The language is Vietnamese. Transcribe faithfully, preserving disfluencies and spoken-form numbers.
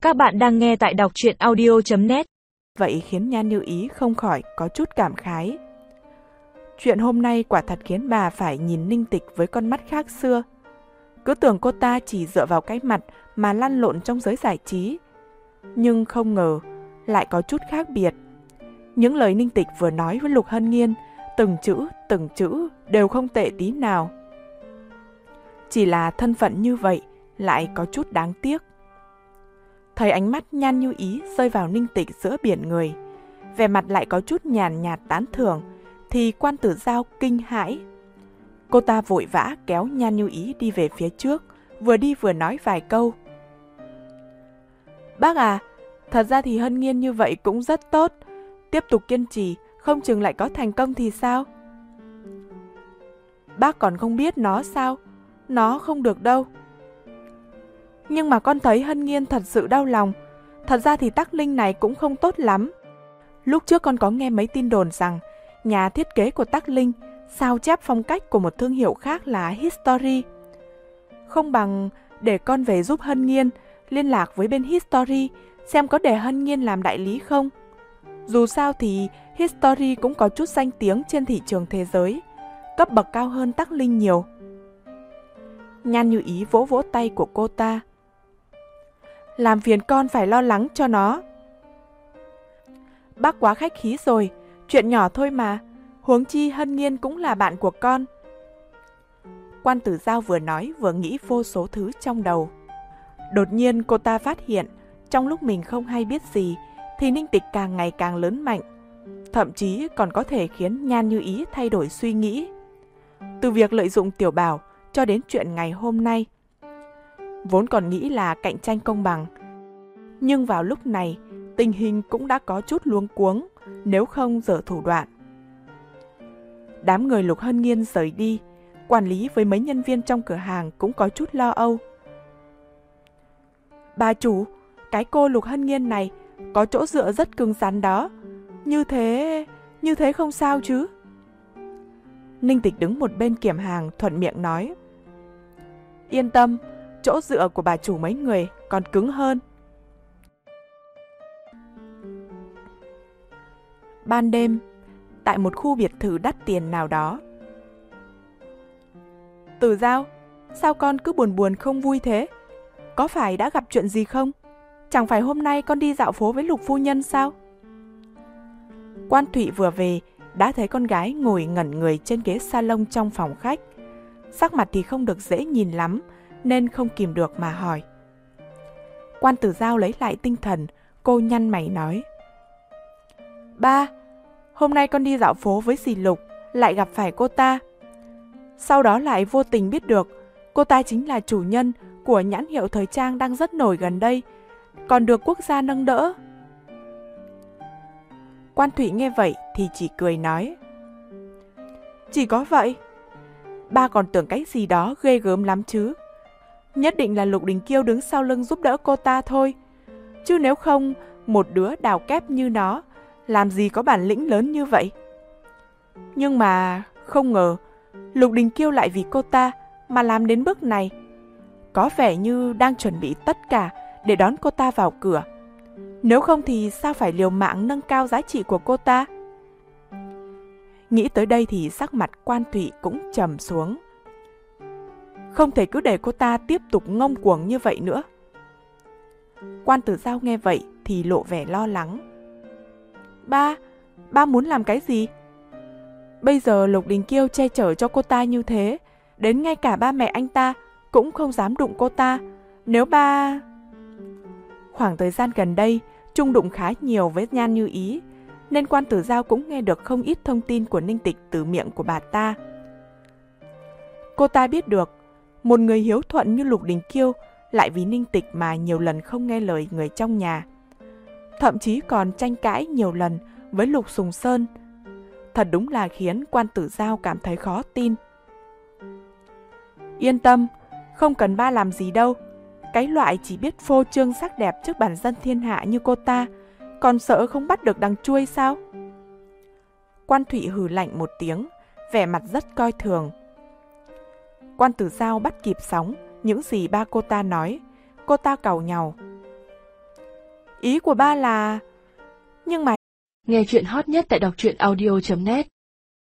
Các bạn đang nghe tại đọc truyện audio chấm net. Vậy khiến Nhan Như Ý không khỏi có chút cảm khái. Chuyện hôm nay quả thật khiến bà phải nhìn Ninh Tịch với con mắt khác xưa. Cứ tưởng cô ta chỉ dựa vào cái mặt mà lăn lộn trong giới giải trí. Nhưng không ngờ lại có chút khác biệt. Những lời Ninh Tịch vừa nói với Lục Hân Nghiên, từng chữ, từng chữ đều không tệ tí nào. Chỉ là thân phận như vậy lại có chút đáng tiếc. Thấy ánh mắt Nhan Như Ý rơi vào Ninh Tịch giữa biển người, vẻ mặt lại có chút nhàn nhạt tán thưởng, thì Quan Tử Giao kinh hãi. Cô ta vội vã kéo Nhan Như Ý đi về phía trước, vừa đi vừa nói vài câu. Bác à, thật ra thì Hân Nghiên như vậy cũng rất tốt. Tiếp tục kiên trì, không chừng lại có thành công thì sao? Bác còn không biết nó sao? Nó không được đâu. Nhưng mà con thấy Hân Nghiên thật sự đau lòng. Thật ra thì Tắc Linh này cũng không tốt lắm. Lúc trước con có nghe mấy tin đồn rằng nhà thiết kế của Tắc Linh sao chép phong cách của một thương hiệu khác là History. Không bằng để con về giúp Hân Nghiên liên lạc với bên History xem có để Hân Nghiên làm đại lý không. Dù sao thì History cũng có chút danh tiếng trên thị trường thế giới, cấp bậc cao hơn Tắc Linh nhiều. Nhan Như Ý vỗ vỗ tay của cô ta. Làm phiền con phải lo lắng cho nó. Bác quá khách khí rồi, chuyện nhỏ thôi mà, huống chi Hân Nghiên cũng là bạn của con. Quan Tử Giao vừa nói vừa nghĩ vô số thứ trong đầu. Đột nhiên cô ta phát hiện, trong lúc mình không hay biết gì, thì Ninh Tịch càng ngày càng lớn mạnh, thậm chí còn có thể khiến Nhan Như Ý thay đổi suy nghĩ. Từ việc lợi dụng Tiểu Bảo cho đến chuyện ngày hôm nay. Vốn còn nghĩ là cạnh tranh công bằng, nhưng vào lúc này tình hình cũng đã có chút luống cuống, nếu không giở thủ đoạn. Đám người Lục Hân Nghiên rời đi, quản lý với mấy nhân viên trong cửa hàng cũng có chút lo âu. Bà chủ, cái cô Lục Hân Nghiên này có chỗ dựa rất cứng rắn đó. Như thế, như thế không sao chứ? Ninh Tịch đứng một bên kiểm hàng thuận miệng nói. Yên tâm, chỗ dựa của bà chủ mấy người còn cứng hơn. Ban đêm, tại một khu biệt thự đắt tiền nào đó. Tử Giao, sao con cứ buồn buồn không vui thế? Có phải đã gặp chuyện gì không? Chẳng phải hôm nay con đi dạo phố với Lục phu nhân sao? Quan Thụy vừa về, đã thấy con gái ngồi ngẩn người trên ghế salon trong phòng khách. Sắc mặt thì không được dễ nhìn lắm, nên không kìm được mà hỏi. Quan Tử Giao lấy lại tinh thần, cô nhăn mày nói. Ba, hôm nay con đi dạo phố với dì Lục, lại gặp phải cô ta. Sau đó lại vô tình biết được, cô ta chính là chủ nhân của nhãn hiệu thời trang đang rất nổi gần đây, còn được quốc gia nâng đỡ. Quan Thụy nghe vậy thì chỉ cười nói. Chỉ có vậy? Ba còn tưởng cái gì đó ghê gớm lắm chứ. Nhất định là Lục Đình Kiêu đứng sau lưng giúp đỡ cô ta thôi. Chứ nếu không, một đứa đào kép như nó, làm gì có bản lĩnh lớn như vậy. Nhưng mà không ngờ, Lục Đình Kiêu lại vì cô ta mà làm đến bước này. Có vẻ như đang chuẩn bị tất cả để đón cô ta vào cửa. Nếu không thì sao phải liều mạng nâng cao giá trị của cô ta? Nghĩ tới đây thì sắc mặt Quan Thụy cũng trầm xuống. Không thể cứ để cô ta tiếp tục ngông cuồng như vậy nữa. Quan Tử Giao nghe vậy thì lộ vẻ lo lắng. Ba, ba muốn làm cái gì? Bây giờ Lục Đình Kiêu che chở cho cô ta như thế, đến ngay cả ba mẹ anh ta cũng không dám đụng cô ta. Nếu ba... Khoảng thời gian gần đây, chung đụng khá nhiều với Nhan Như Ý, nên Quan Tử Giao cũng nghe được không ít thông tin của Ninh Tịch từ miệng của bà ta. Cô ta biết được, một người hiếu thuận như Lục Đình Kiêu lại vì Ninh Tịch mà nhiều lần không nghe lời người trong nhà. Thậm chí còn tranh cãi nhiều lần với Lục Sùng Sơn. Thật đúng là khiến Quan Tử Giao cảm thấy khó tin. Yên tâm, không cần ba làm gì đâu. Cái loại chỉ biết phô trương sắc đẹp trước bản dân thiên hạ như cô ta, còn sợ không bắt được đằng chuôi sao? Quan Thụy hừ lạnh một tiếng, vẻ mặt rất coi thường. Quan Tử Giao bắt kịp sóng những gì ba cô ta nói. Cô ta càu nhàu. ý của ba là... Nhưng mà... Nghe chuyện hot nhất tại đọc truyện audio chấm net